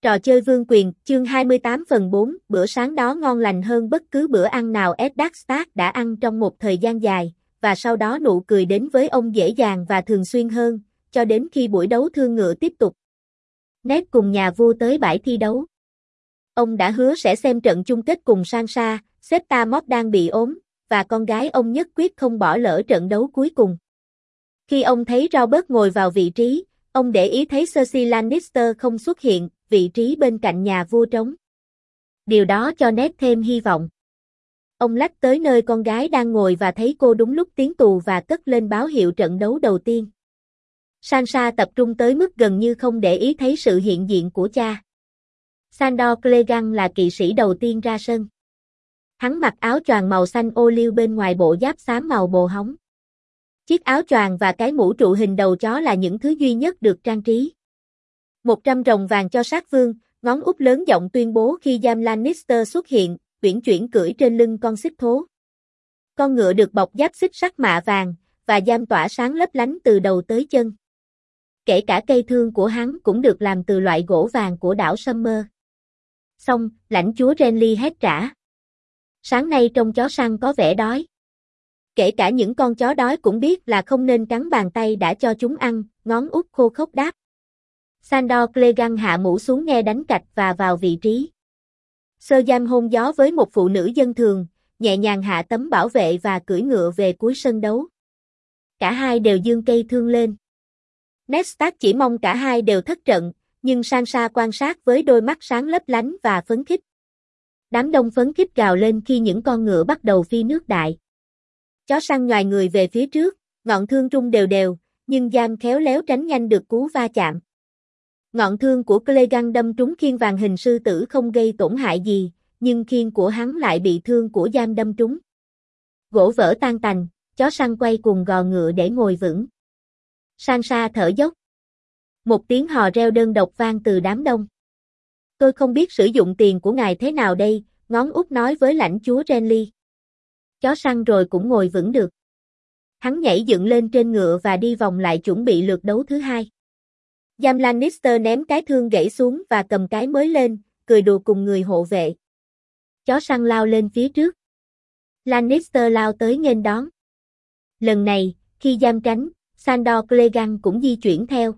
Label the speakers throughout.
Speaker 1: Trò chơi vương quyền, chương 28 phần 4, bữa sáng đó ngon lành hơn bất cứ bữa ăn nào Eddard Stark đã ăn trong một thời gian dài, và sau đó nụ cười đến với ông dễ dàng và thường xuyên hơn, cho đến khi buổi đấu thương ngựa tiếp tục. Ned cùng nhà vua tới bãi thi đấu. Ông đã hứa sẽ xem trận chung kết cùng Sansa, sếp Tamot đang bị ốm, và con gái ông nhất quyết không bỏ lỡ trận đấu cuối cùng. Khi ông thấy Robert ngồi vào vị trí, ông để ý thấy Cersei Lannister không xuất hiện, vị trí bên cạnh nhà vua trống. Điều đó cho Ned thêm hy vọng. Ông lách tới nơi con gái đang ngồi và thấy cô đúng lúc tiến tù và cất lên báo hiệu trận đấu đầu tiên. Sansa tập trung tới mức gần như không để ý thấy sự hiện diện của cha. Sandor Clegane là kỵ sĩ đầu tiên ra sân. Hắn mặc áo choàng màu xanh ô liu bên ngoài bộ giáp xám màu bồ hóng. Chiếc áo choàng và cái mũ trụ hình đầu chó là những thứ duy nhất được trang trí. 100 rồng vàng cho sát vương, ngón út lớn giọng tuyên bố khi Jaime Lannister xuất hiện, uyển chuyển cưỡi trên lưng con xích thố. Con ngựa được bọc giáp xích sắt mạ vàng, và Jaime tỏa sáng lấp lánh từ đầu tới chân. Kể cả cây thương của hắn cũng được làm từ loại gỗ vàng của đảo Summer. Xong, lãnh chúa Renly hét trả. Sáng nay trông chó săn có vẻ đói. Kể cả những con chó đói cũng biết là không nên cắn bàn tay đã cho chúng ăn, ngón út khô khốc đáp. Sandor Clegane hạ mũ xuống nghe đánh cạch và vào vị trí. Sir Jaime hôn gió với một phụ nữ dân thường, nhẹ nhàng hạ tấm bảo vệ và cưỡi ngựa về cuối sân đấu. Cả hai đều giương cây thương lên. Ned Stark chỉ mong cả hai đều thất trận, nhưng Sansa quan sát với đôi mắt sáng lấp lánh và phấn khích. Đám đông phấn khích gào lên khi những con ngựa bắt đầu phi nước đại. Chó săn nhoài người về phía trước, ngọn thương rung đều đều, nhưng Jaime khéo léo tránh nhanh được cú va chạm. Ngọn thương của Clegane đâm trúng khiên vàng hình sư tử không gây tổn hại gì, nhưng khiên của hắn lại bị thương của Jaime đâm trúng. Gỗ vỡ tan tành, chó săn quay cuồng gò ngựa để ngồi vững. Sansa thở dốc. Một tiếng hò reo đơn độc vang từ đám đông. Tôi không biết sử dụng tiền của ngài thế nào đây, ngón út nói với lãnh chúa Renly. Chó săn rồi cũng ngồi vững được. Hắn nhảy dựng lên trên ngựa và đi vòng lại chuẩn bị lượt đấu thứ hai. Jaime Lannister ném cái thương gãy xuống và cầm cái mới lên, cười đùa cùng người hộ vệ. Chó săn lao lên phía trước. Lannister lao tới nghênh đón. Lần này, khi Jaime tránh, Sandor Clegane cũng di chuyển theo.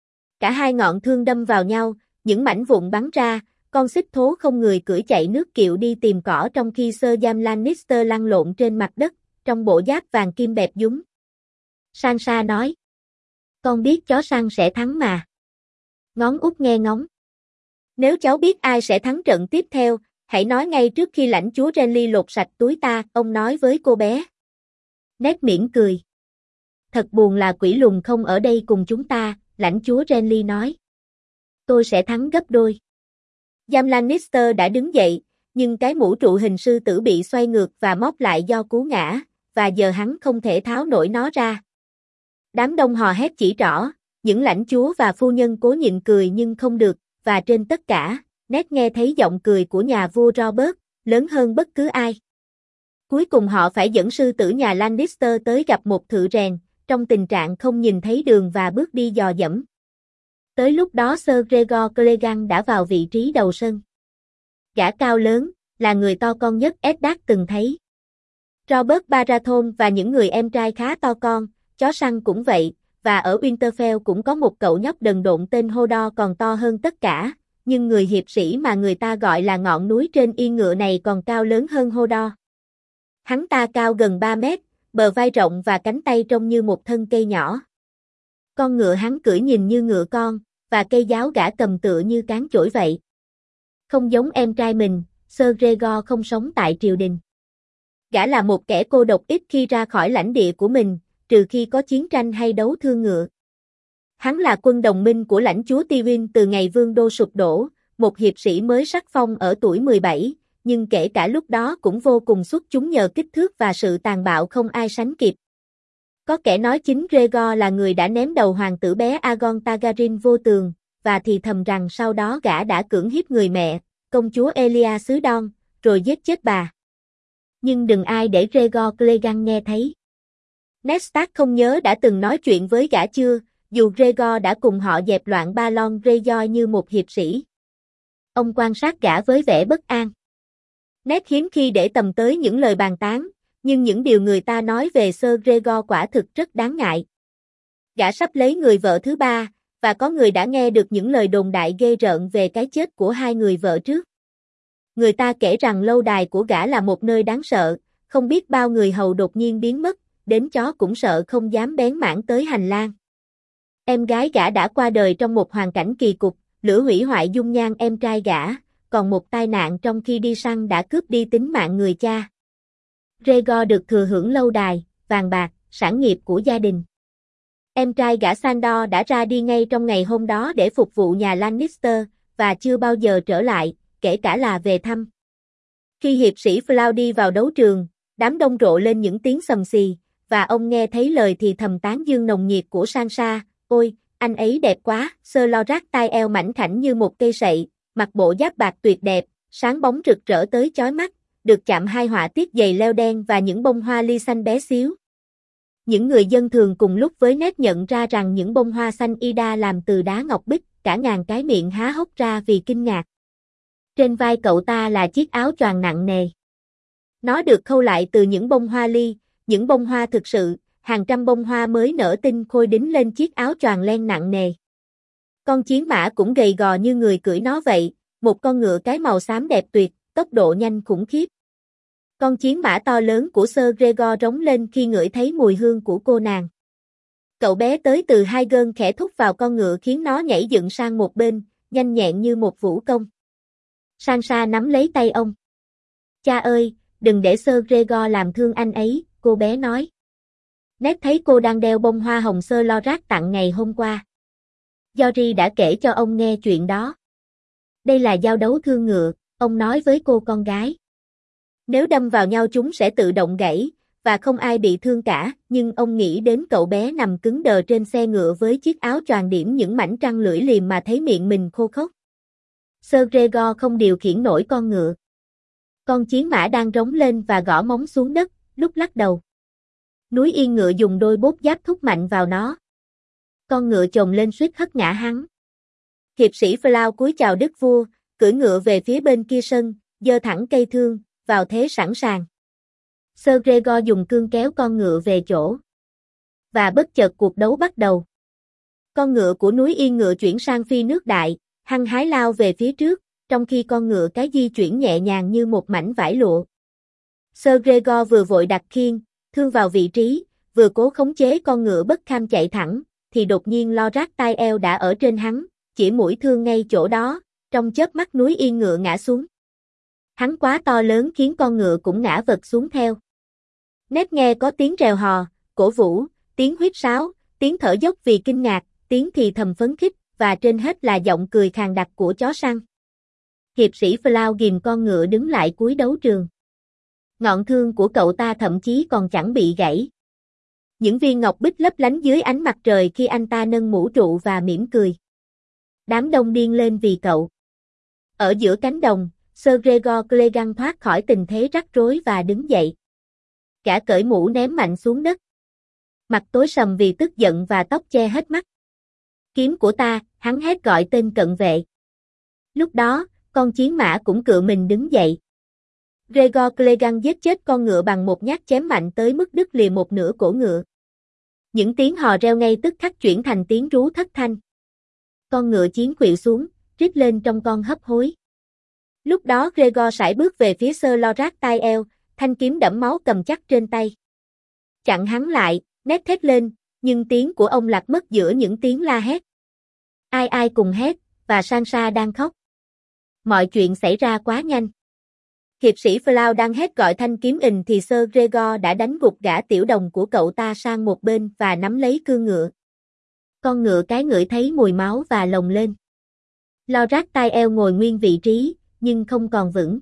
Speaker 1: Cả hai ngọn thương đâm vào nhau, những mảnh vụn bắn ra, con xích thố không người cưỡi chạy nước kiệu đi tìm cỏ trong khi Sir Jaime Lannister lăn lộn trên mặt đất, trong bộ giáp vàng kim bẹp dúng. Sansa nói. Con biết chó săn sẽ thắng mà. Ngón út nghe ngóng. Nếu cháu biết ai sẽ thắng trận tiếp theo, hãy nói ngay trước khi lãnh chúa Renly lột sạch túi ta, ông nói với cô bé. Ned mỉm cười. Thật buồn là quỷ lùn không ở đây cùng chúng ta, lãnh chúa Renly nói. Tôi sẽ thắng gấp đôi. Jaime Lannister đã đứng dậy, nhưng cái mũ trụ hình sư tử bị xoay ngược và móc lại do cú ngã, và giờ hắn không thể tháo nổi nó ra. Đám đông hò hét chỉ trỏ, những lãnh chúa và phu nhân cố nhịn cười nhưng không được, và trên tất cả, Ned nghe thấy giọng cười của nhà vua Robert, lớn hơn bất cứ ai. Cuối cùng họ phải dẫn sư tử nhà Lannister tới gặp một thợ rèn, trong tình trạng không nhìn thấy đường và bước đi dò dẫm. Tới lúc đó Sir Gregor Clegane đã vào vị trí đầu sân. Gã cao lớn, là người to con nhất Eddard từng thấy. Robert Baratheon và những người em trai khá to con, chó săn cũng vậy, và ở Winterfell cũng có một cậu nhóc đần độn tên Hodor còn to hơn tất cả, nhưng người hiệp sĩ mà người ta gọi là ngọn núi trên yên ngựa này còn cao lớn hơn Hodor. Hắn ta cao gần 3 mét, bờ vai rộng và cánh tay trông như một thân cây nhỏ. Con ngựa hắn cưỡi nhìn như ngựa con, và cây giáo gã cầm tựa như cán chổi vậy. Không giống em trai mình, Sir Gregor không sống tại triều đình. Gã là một kẻ cô độc ít khi ra khỏi lãnh địa của mình, trừ khi có chiến tranh hay đấu thương ngựa. Hắn là quân đồng minh của lãnh chúa Tywin từ ngày vương đô sụp đổ, một hiệp sĩ mới sắc phong ở tuổi 17, nhưng kể cả lúc đó cũng vô cùng xuất chúng nhờ kích thước và sự tàn bạo không ai sánh kịp. Có kẻ nói chính Rhaegar là người đã ném đầu hoàng tử bé Aegon Targaryen vô tường, và thì thầm rằng sau đó gã đã cưỡng hiếp người mẹ, công chúa Elia xứ Don, rồi giết chết bà. Nhưng đừng ai để Rhaegar Clegane nghe thấy. Ned Stark không nhớ đã từng nói chuyện với gã chưa, dù Rhaegar đã cùng họ dẹp loạn Balon Greyjoy như một hiệp sĩ. Ông quan sát gã với vẻ bất an. Ned hiếm khi để tâm tới những lời bàn tán, nhưng những điều người ta nói về Sir Gregor quả thực rất đáng ngại. Gã sắp lấy người vợ thứ ba, và có người đã nghe được những lời đồn đại ghê rợn về cái chết của hai người vợ trước. Người ta kể rằng lâu đài của gã là một nơi đáng sợ, không biết bao người hầu đột nhiên biến mất, đến chó cũng sợ không dám bén mảng tới hành lang. Em gái gã đã qua đời trong một hoàn cảnh kỳ cục, lửa hủy hoại dung nhan em trai gã, còn một tai nạn trong khi đi săn đã cướp đi tính mạng người cha. Gregor được thừa hưởng lâu đài, vàng bạc, sản nghiệp của gia đình. Em trai gã Sandor đã ra đi ngay trong ngày hôm đó để phục vụ nhà Lannister, và chưa bao giờ trở lại, kể cả là về thăm. Khi hiệp sĩ Floyd đi vào đấu trường, đám đông rộ lên những tiếng sầm xì, và ông nghe thấy lời thì thầm tán dương nồng nhiệt của Sansa. Ôi, anh ấy đẹp quá, Sir Loras Tyrell mảnh khảnh như một cây sậy, mặc bộ giáp bạc tuyệt đẹp, sáng bóng rực rỡ tới chói mắt, được chạm hai họa tiết giày leo đen và những bông hoa ly xanh bé xíu. Những người dân thường cùng lúc với Ned nhận ra rằng những bông hoa xanh Ida làm từ đá ngọc bích, cả ngàn cái miệng há hốc ra vì kinh ngạc. Trên vai cậu ta là chiếc áo choàng nặng nề. Nó được khâu lại từ những bông hoa ly, những bông hoa thực sự, hàng trăm bông hoa mới nở tinh khôi đính lên chiếc áo choàng len nặng nề. Con chiến mã cũng gầy gò như người cưỡi nó vậy, một con ngựa cái màu xám đẹp tuyệt, tốc độ nhanh khủng khiếp. Con chiến mã to lớn của Sir Gregor rống lên khi ngửi thấy mùi hương của cô nàng. Cậu bé tới từ hai gơn khẽ thúc vào con ngựa khiến nó nhảy dựng sang một bên, nhanh nhẹn như một vũ công. Sansa nắm lấy tay ông. Cha ơi, đừng để Sir Gregor làm thương anh ấy, cô bé nói. Ned thấy cô đang đeo bông hoa hồng Sir Loras tặng ngày hôm qua. Jory đã kể cho ông nghe chuyện đó. Đây là giao đấu thương ngựa, ông nói với cô con gái. Nếu đâm vào nhau chúng sẽ tự động gãy, và không ai bị thương cả, nhưng ông nghĩ đến cậu bé nằm cứng đờ trên xe ngựa với chiếc áo choàng điểm những mảnh trăng lưỡi liềm mà thấy miệng mình khô khốc. Sir Gregor không điều khiển nổi con ngựa. Con chiến mã đang rống lên và gõ móng xuống đất, lúc lắc đầu. Núi Yên Ngựa dùng đôi bốt giáp thúc mạnh vào nó. Con ngựa chồm lên suýt hất ngã hắn. Hiệp sĩ Floyd cúi chào đức vua, cưỡi ngựa về phía bên kia sân, giơ thẳng cây thương, vào thế sẵn sàng. Sir Gregor dùng cương kéo con ngựa về chỗ. Và bất chợt cuộc đấu bắt đầu. Con ngựa của núi Yên Ngựa chuyển sang phi nước đại, hăng hái lao về phía trước, trong khi con ngựa cái di chuyển nhẹ nhàng như một mảnh vải lụa. Sir Gregor vừa vội đặt khiên, thương vào vị trí, vừa cố khống chế con ngựa bất kham chạy thẳng, thì đột nhiên Loras Tyrell đã ở trên hắn, chỉ mũi thương ngay chỗ đó, trong chớp mắt núi Yên Ngựa ngã xuống. Hắn quá to lớn khiến con ngựa cũng ngã vật xuống theo. Ned nghe có tiếng reo hò, cổ vũ, tiếng huýt sáo, tiếng thở dốc vì kinh ngạc, tiếng thì thầm phấn khích, và trên hết là giọng cười khàn đặc của chó săn. Hiệp sĩ Floyd ghìm con ngựa đứng lại cuối đấu trường. Ngọn thương của cậu ta thậm chí còn chẳng bị gãy. Những viên ngọc bích lấp lánh dưới ánh mặt trời khi anh ta nâng mũ trụ và mỉm cười. Đám đông điên lên vì cậu. Ở giữa cánh đồng, Sir Gregor Clegane thoát khỏi tình thế rắc rối và đứng dậy. Gã cởi mũ ném mạnh xuống đất. Mặt tối sầm vì tức giận và tóc che hết mắt. Kiếm của ta, hắn hét gọi tên cận vệ. Lúc đó, con chiến mã cũng cựa mình đứng dậy. Gregor Clegane giết chết con ngựa bằng một nhát chém mạnh tới mức đứt lìa một nửa cổ ngựa. Những tiếng hò reo ngay tức khắc chuyển thành tiếng rú thất thanh. Con ngựa chiến khuỵu xuống, rít lên trong con hấp hối. Lúc đó Gregor sải bước về phía Sir Loras Tyrell, thanh kiếm đẫm máu cầm chắc trên tay. Chặn hắn lại, Ned thét lên, nhưng tiếng của ông lạc mất giữa những tiếng la hét. Ai ai cùng hét, và Sansa đang khóc. Mọi chuyện xảy ra quá nhanh. Hiệp sĩ Floyd đang hét gọi thanh kiếm ình thì Sir Gregor đã đánh gục gã tiểu đồng của cậu ta sang một bên và nắm lấy cương ngựa. Con ngựa cái ngửi thấy mùi máu và lồng lên. Loras Tyrell ngồi nguyên vị trí, nhưng không còn vững.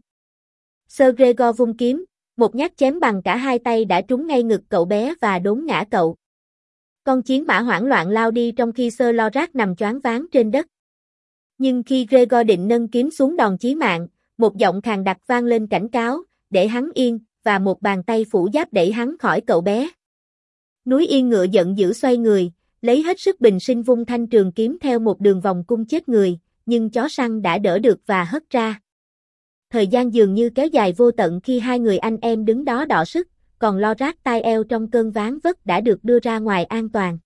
Speaker 1: Sir Gregor vung kiếm, một nhát chém bằng cả hai tay đã trúng ngay ngực cậu bé và đốn ngã cậu. Con chiến mã hoảng loạn lao đi trong khi Sir Loras nằm choáng váng trên đất. Nhưng khi Gregor định nâng kiếm xuống đòn chí mạng, một giọng khàn đặc vang lên cảnh cáo, để hắn yên, và một bàn tay phủ giáp đẩy hắn khỏi cậu bé. Núi Yên Ngựa giận dữ xoay người, lấy hết sức bình sinh vung thanh trường kiếm theo một đường vòng cung chết người, nhưng chó săn đã đỡ được và hất ra. Thời gian dường như kéo dài vô tận khi hai người anh em đứng đó đọ sức, còn Lorat tai eo trong cơn ván vất đã được đưa ra ngoài an toàn.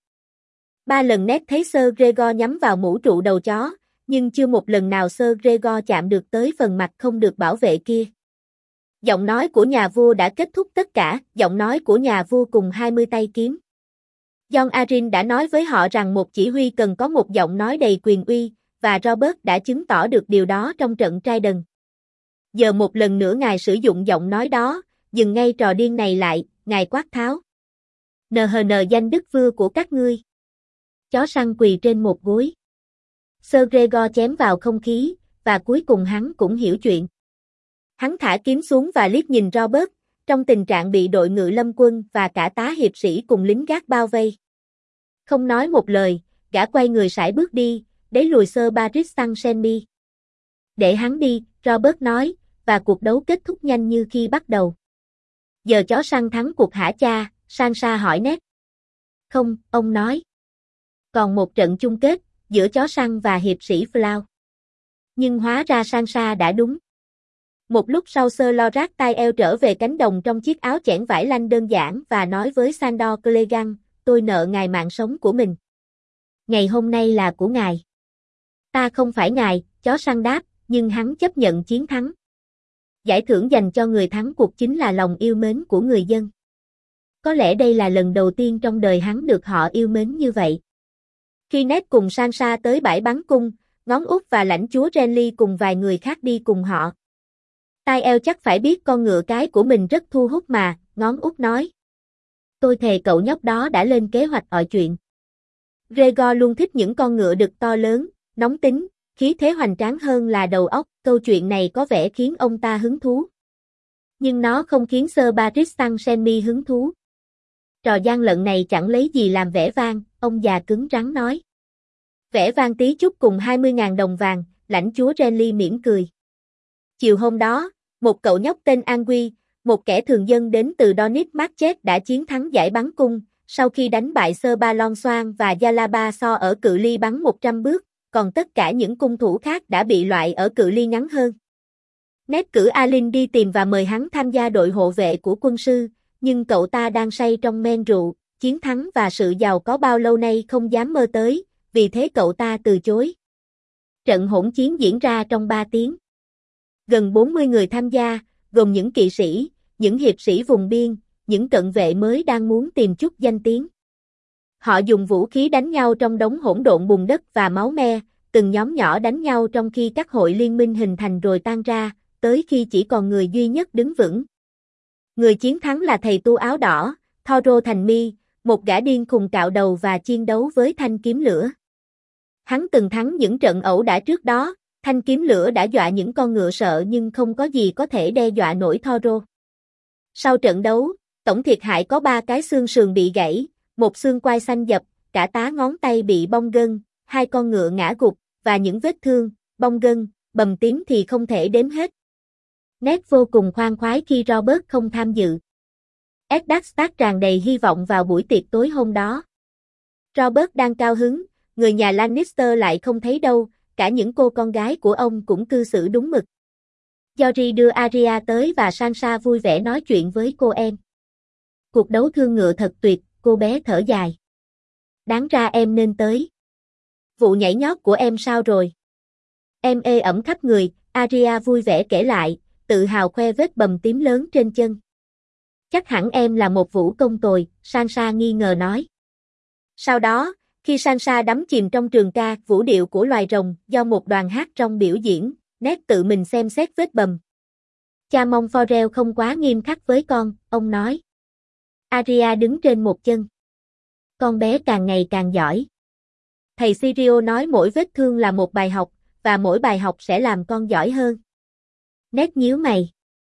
Speaker 1: 3 lần Ned thấy Sir Gregor nhắm vào mũ trụ đầu chó, nhưng chưa một lần nào Sir Gregor chạm được tới phần mặt không được bảo vệ kia. Giọng nói của nhà vua đã kết thúc tất cả, giọng nói của nhà vua cùng 20 tay kiếm. Jon Arryn đã nói với họ rằng một chỉ huy cần có một giọng nói đầy quyền uy, và Robert đã chứng tỏ được điều đó trong trận Trident. Giờ một lần nữa ngài sử dụng giọng nói đó, dừng ngay trò điên này lại, ngài quát tháo. NHN danh đức vua của các ngươi. Chó săn quỳ trên một gối. Sir Gregor chém vào không khí, và cuối cùng hắn cũng hiểu chuyện. Hắn thả kiếm xuống và liếc nhìn Robert, trong tình trạng bị đội ngự lâm quân và cả tá hiệp sĩ cùng lính gác bao vây. Không nói một lời, gã quay người sải bước đi, đẩy lùi Sir Baris Saint-Shenmi. Để hắn đi, Robert nói, và cuộc đấu kết thúc nhanh như khi bắt đầu. Giờ chó săn thắng cuộc hả cha? Sansa hỏi Ned. Không, ông nói. Còn một trận chung kết, giữa chó săn và hiệp sĩ Flow. Nhưng hóa ra Sansa đã đúng. Một lúc sau Sir Lorat tai eo trở về cánh đồng trong chiếc áo chẽn vải lanh đơn giản và nói với Sandor Clegane, tôi nợ ngài mạng sống của mình. Ngày hôm nay là của ngài. Ta không phải ngài, chó săn đáp, nhưng hắn chấp nhận chiến thắng. Giải thưởng dành cho người thắng cuộc chính là lòng yêu mến của người dân. Có lẽ đây là lần đầu tiên trong đời hắn được họ yêu mến như vậy. Khi Ned cùng Sansa tới bãi bắn cung, Ngón út và lãnh chúa Renly cùng vài người khác đi cùng họ. Tai eo chắc phải biết con ngựa cái của mình rất thu hút mà, Ngón út nói. Tôi thề cậu nhóc đó đã lên kế hoạch mọi chuyện. Rhaegar luôn thích những con ngựa đực to lớn, nóng tính, khí thế hoành tráng hơn là đầu óc, câu chuyện này có vẻ khiến ông ta hứng thú. Nhưng nó không khiến Sir Baris Saint-Shenmi hứng thú. Trò gian lận này chẳng lấy gì làm vẻ vang, ông già cứng rắn nói. Vẻ vang tí chút cùng 20.000 đồng vàng, lãnh chúa Renly mỉm cười. Chiều hôm đó, một cậu nhóc tên Anguy, một kẻ thường dân đến từ Dornish Marchet đã chiến thắng giải bắn cung, sau khi đánh bại Sir Balon Soan và Yalaba So ở cự ly bắn 100 bước, còn tất cả những cung thủ khác đã bị loại ở cự ly ngắn hơn. Ned cử Alyn đi tìm và mời hắn tham gia đội hộ vệ của quân sư, nhưng cậu ta đang say trong men rượu, chiến thắng và sự giàu có bao lâu nay không dám mơ tới, vì thế cậu ta từ chối. Trận hỗn chiến diễn ra trong 3 tiếng. Gần 40 người tham gia, gồm những kỵ sĩ, những hiệp sĩ vùng biên, những cận vệ mới đang muốn tìm chút danh tiếng. Họ dùng vũ khí đánh nhau trong đống hỗn độn bùn đất và máu me, từng nhóm nhỏ đánh nhau trong khi các hội liên minh hình thành rồi tan ra, tới khi chỉ còn người duy nhất đứng vững. Người chiến thắng là thầy tu áo đỏ, Thoro Thành Mi, một gã điên khùng cạo đầu và chiến đấu với thanh kiếm lửa. Hắn từng thắng những trận ẩu đả trước đó, thanh kiếm lửa đã dọa những con ngựa sợ nhưng không có gì có thể đe dọa nổi Thoro. Sau trận đấu, tổng thiệt hại có 3 cái xương sườn bị gãy, một xương quai xanh dập, cả tá ngón tay bị bong gân, 2 con ngựa ngã gục, và những vết thương, bong gân, bầm tím thì không thể đếm hết. Ned vô cùng khoan khoái khi Robert không tham dự. Eddard Stark tràn đầy hy vọng vào buổi tiệc tối hôm đó. Robert đang cao hứng, người nhà Lannister lại không thấy đâu, cả những cô con gái của ông cũng cư xử đúng mực. Jory đưa Arya tới và Sansa vui vẻ nói chuyện với cô em. Cuộc đấu thương ngựa thật tuyệt, cô bé thở dài. Đáng ra em nên tới. Vụ nhảy nhót của em sao rồi? Em ê ẩm khắp người, Arya vui vẻ kể lại, tự hào khoe vết bầm tím lớn trên chân. Chắc hẳn em là một vũ công tồi, Sansa nghi ngờ nói. Sau đó, khi Sansa đắm chìm trong trường ca vũ điệu của loài rồng do một đoàn hát trong biểu diễn, Ned tự mình xem xét vết bầm. Cha mong Forel không quá nghiêm khắc với con, ông nói. Arya đứng trên một chân. Con bé càng ngày càng giỏi. Thầy Syrio nói mỗi vết thương là một bài học, và mỗi bài học sẽ làm con giỏi hơn. Ned nhíu mày.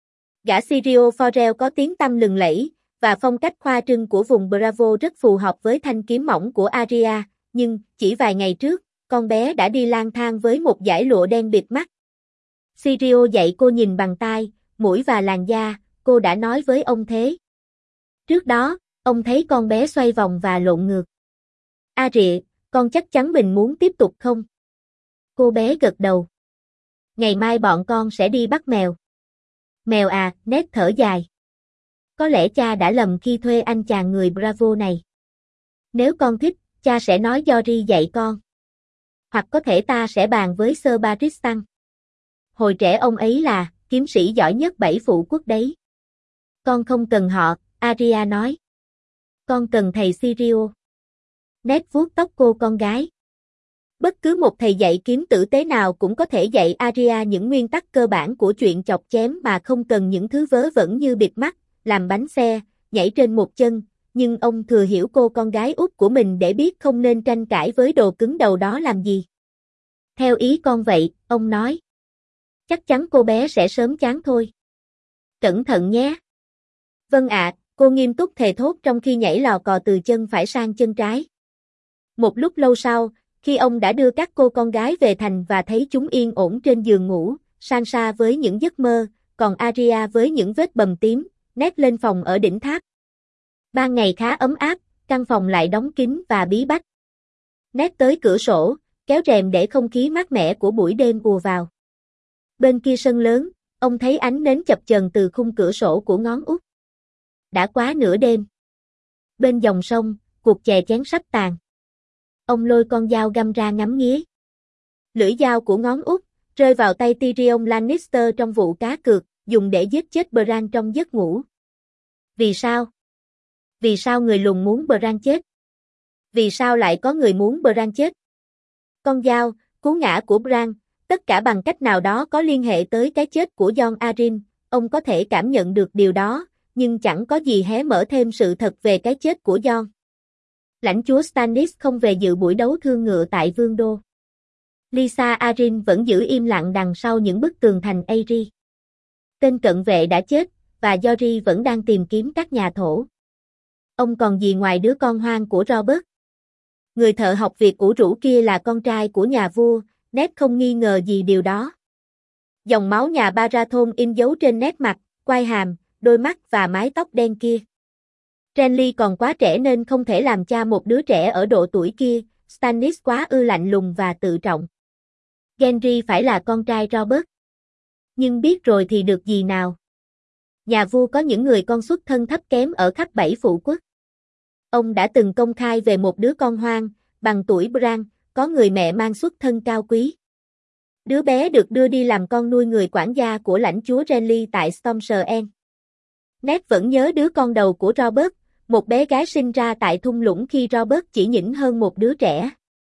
Speaker 1: Gã Syrio Forel có tiếng tăm lừng lẫy, và phong cách khoa trương của vùng Bravo rất phù hợp với thanh kiếm mỏng của Arya, nhưng, chỉ vài ngày trước, con bé đã đi lang thang với một dải lụa đen bịt mắt. Syrio dạy cô nhìn bằng tai, mũi và làn da, cô đã nói với ông thế. Trước đó, ông thấy con bé xoay vòng và lộn ngược. Arya, con chắc chắn mình muốn tiếp tục không? Cô bé gật đầu. Ngày mai bọn con sẽ đi bắt mèo. Mèo à, Ned thở dài. Có lẽ cha đã lầm khi thuê anh chàng người Bravo này. Nếu con thích, cha sẽ nói Jory dạy con. Hoặc có thể ta sẽ bàn với Sir Barristan. Hồi trẻ ông ấy là kiếm sĩ giỏi nhất 7 phụ quốc đấy. Con không cần họ, Arya nói. Con cần thầy Sirio. Ned vuốt tóc cô con gái. Bất cứ một thầy dạy kiếm tử tế nào cũng có thể dạy Arya những nguyên tắc cơ bản của chuyện chọc chém mà không cần những thứ vớ vẩn như bịt mắt, làm bánh xe, nhảy trên một chân, nhưng ông thừa hiểu cô con gái út của mình để biết không nên tranh cãi với đồ cứng đầu đó làm gì. Theo ý con vậy, ông nói. Chắc chắn cô bé sẽ sớm chán thôi. Cẩn thận nhé. Vâng ạ, cô nghiêm túc thề thốt trong khi nhảy lò cò từ chân phải sang chân trái. Một lúc lâu sau, khi ông đã đưa các cô con gái về thành và thấy chúng yên ổn trên giường ngủ, Sansa với những giấc mơ, còn Arya với những vết bầm tím, Ned lên phòng ở đỉnh tháp. Ban ngày khá ấm áp, căn phòng lại đóng kín và bí bách. Ned tới cửa sổ, kéo rèm để không khí mát mẻ của buổi đêm ùa vào. Bên kia sân lớn, ông thấy ánh nến chập chờn từ khung cửa sổ của ngón út. Đã quá nửa đêm. Bên dòng sông, cuộc chè chén sắp tàn. Ông lôi con dao găm ra ngắm nghía. Lưỡi dao của ngón út rơi vào tay Tyrion Lannister trong vụ cá cược, dùng để giết chết Bran trong giấc ngủ. Vì sao? Vì sao người lùn muốn Bran chết? Vì sao lại có người muốn Bran chết? Con dao, cú ngã của Bran, tất cả bằng cách nào đó có liên hệ tới cái chết của Jon Arryn, ông có thể cảm nhận được điều đó, nhưng chẳng có gì hé mở thêm sự thật về cái chết của Jon. Lãnh chúa Stannis không về dự buổi đấu thương ngựa tại Vương đô. Lysa Arryn vẫn giữ im lặng đằng sau những bức tường thành Aery. Tên cận vệ đã chết, và Jory vẫn đang tìm kiếm các nhà thổ. Ông còn gì ngoài đứa con hoang của Robert? Người thợ học việc ủ rũ kia là con trai của nhà vua, Ned không nghi ngờ gì điều đó. Dòng máu nhà Baratheon in dấu trên nét mặt, quai hàm, đôi mắt và mái tóc đen kia. Renly còn quá trẻ nên không thể làm cha một đứa trẻ ở độ tuổi kia, Stannis quá lạnh lùng và tự trọng. Gendry phải là con trai Robert. Nhưng biết rồi thì được gì nào. Nhà vua có những người con xuất thân thấp kém ở khắp 7 phụ quốc. Ông đã từng công khai về một đứa con hoang, bằng tuổi Bran, có người mẹ mang xuất thân cao quý. Đứa bé được đưa đi làm con nuôi người quản gia của lãnh chúa Renly tại Storm's End. Ned vẫn nhớ đứa con đầu của Robert, một bé gái sinh ra tại thung lũng khi Robert chỉ nhỉnh hơn một đứa trẻ.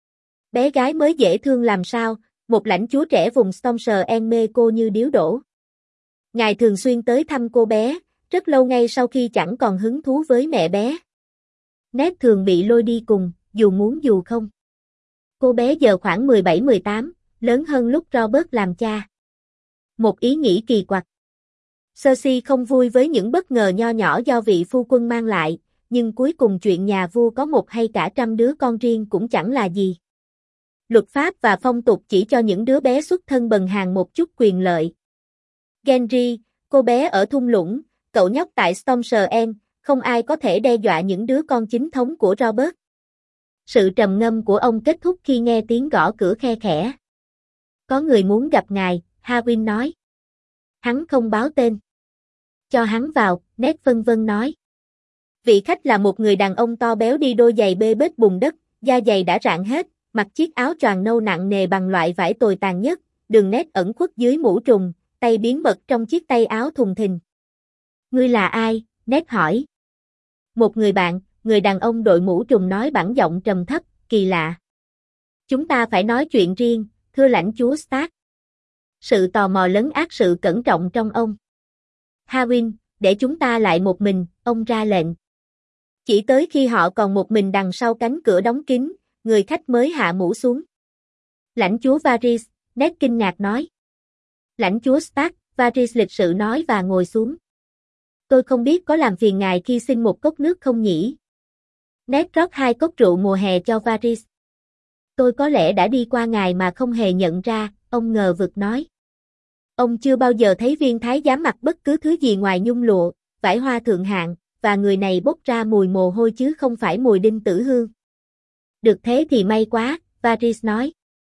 Speaker 1: Bé gái mới dễ thương làm sao, một lãnh chúa trẻ vùng Storm's End mê cô như điếu đổ. Ngài thường xuyên tới thăm cô bé, rất lâu ngay sau khi chẳng còn hứng thú với mẹ bé. Ned thường bị lôi đi cùng, dù muốn dù không. Cô bé giờ khoảng 17-18, lớn hơn lúc Robert làm cha. Một ý nghĩ kỳ quặc. Cersei không vui với những bất ngờ nho nhỏ do vị phu quân mang lại, nhưng cuối cùng chuyện nhà vua có một hay cả trăm đứa con riêng cũng chẳng là gì. Luật pháp và phong tục chỉ cho những đứa bé xuất thân bần hàn một chút quyền lợi. Gendry, cô bé ở thung lũng, cậu nhóc tại Storm's End, không ai có thể đe dọa những đứa con chính thống của Robert. Sự trầm ngâm của ông kết thúc khi nghe tiếng gõ cửa khe khẽ. Có người muốn gặp ngài, Harwin nói. Hắn không báo tên. Cho hắn vào, Ned phân vân nói. Vị khách là một người đàn ông to béo đi đôi giày bê bết bùn đất, da giày đã rạn hết, mặc chiếc áo choàng nâu nặng nề bằng loại vải tồi tàn nhất, đường nét ẩn khuất dưới mũ trùm, tay biến mật trong chiếc tay áo thùng thình. Ngươi là ai? Ned hỏi. Một người bạn, người đàn ông đội mũ trùm nói bằng giọng trầm thấp, kỳ lạ. Chúng ta phải nói chuyện riêng, thưa lãnh chúa Stark. Sự tò mò lấn át sự cẩn trọng trong ông. Harwin, để chúng ta lại một mình, ông ra lệnh. Chỉ tới khi họ còn một mình đằng sau cánh cửa đóng kín, người khách mới hạ mũ xuống. Lãnh chúa Varys, Ned kinh ngạc nói. Lãnh chúa Stark, Varys lịch sự nói và ngồi xuống. Tôi không biết có làm phiền ngài khi xin một cốc nước không nhỉ? Ned rót 2 cốc rượu mùa hè cho Varys. Tôi có lẽ đã đi qua ngài mà không hề nhận ra, ông ngờ vực nói. Ông chưa bao giờ thấy viên thái giám mặc bất cứ thứ gì ngoài nhung lụa, vải hoa thượng hạng, và người này bốc ra mùi mồ hôi chứ không phải mùi đinh tử hương. Được thế thì may quá, Varys nói.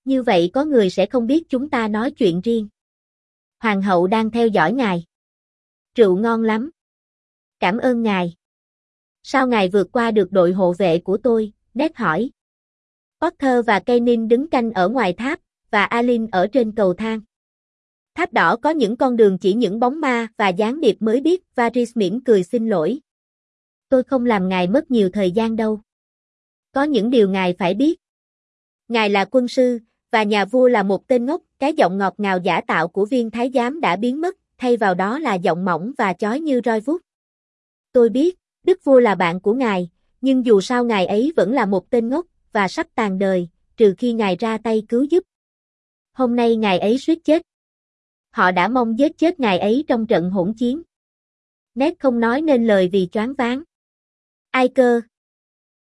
Speaker 1: Như vậy có người sẽ không biết chúng ta nói chuyện riêng. Hoàng hậu đang theo dõi ngài. Rượu ngon lắm. Cảm ơn ngài. Sao ngài vượt qua được đội hộ vệ của tôi? Ned hỏi. Potter và Kainin đứng canh ở ngoài tháp, và Alin ở trên cầu thang. Tháp đỏ có những con đường chỉ những bóng ma và gián điệp mới biết, Varys mỉm cười xin lỗi. Tôi không làm ngài mất nhiều thời gian đâu. Có những điều ngài phải biết. Ngài là quân sư, và nhà vua là một tên ngốc, cái giọng ngọt ngào giả tạo của viên thái giám đã biến mất, thay vào đó là giọng mỏng và chói như roi vút. Tôi biết, đức vua là bạn của ngài, nhưng dù sao ngài ấy vẫn là một tên ngốc, và sắp tàn đời, trừ khi ngài ra tay cứu giúp. Hôm nay ngài ấy suýt chết. Họ đã mong giết chết ngài ấy trong trận hỗn chiến. Ned không nói nên lời vì choáng váng. Ai cơ,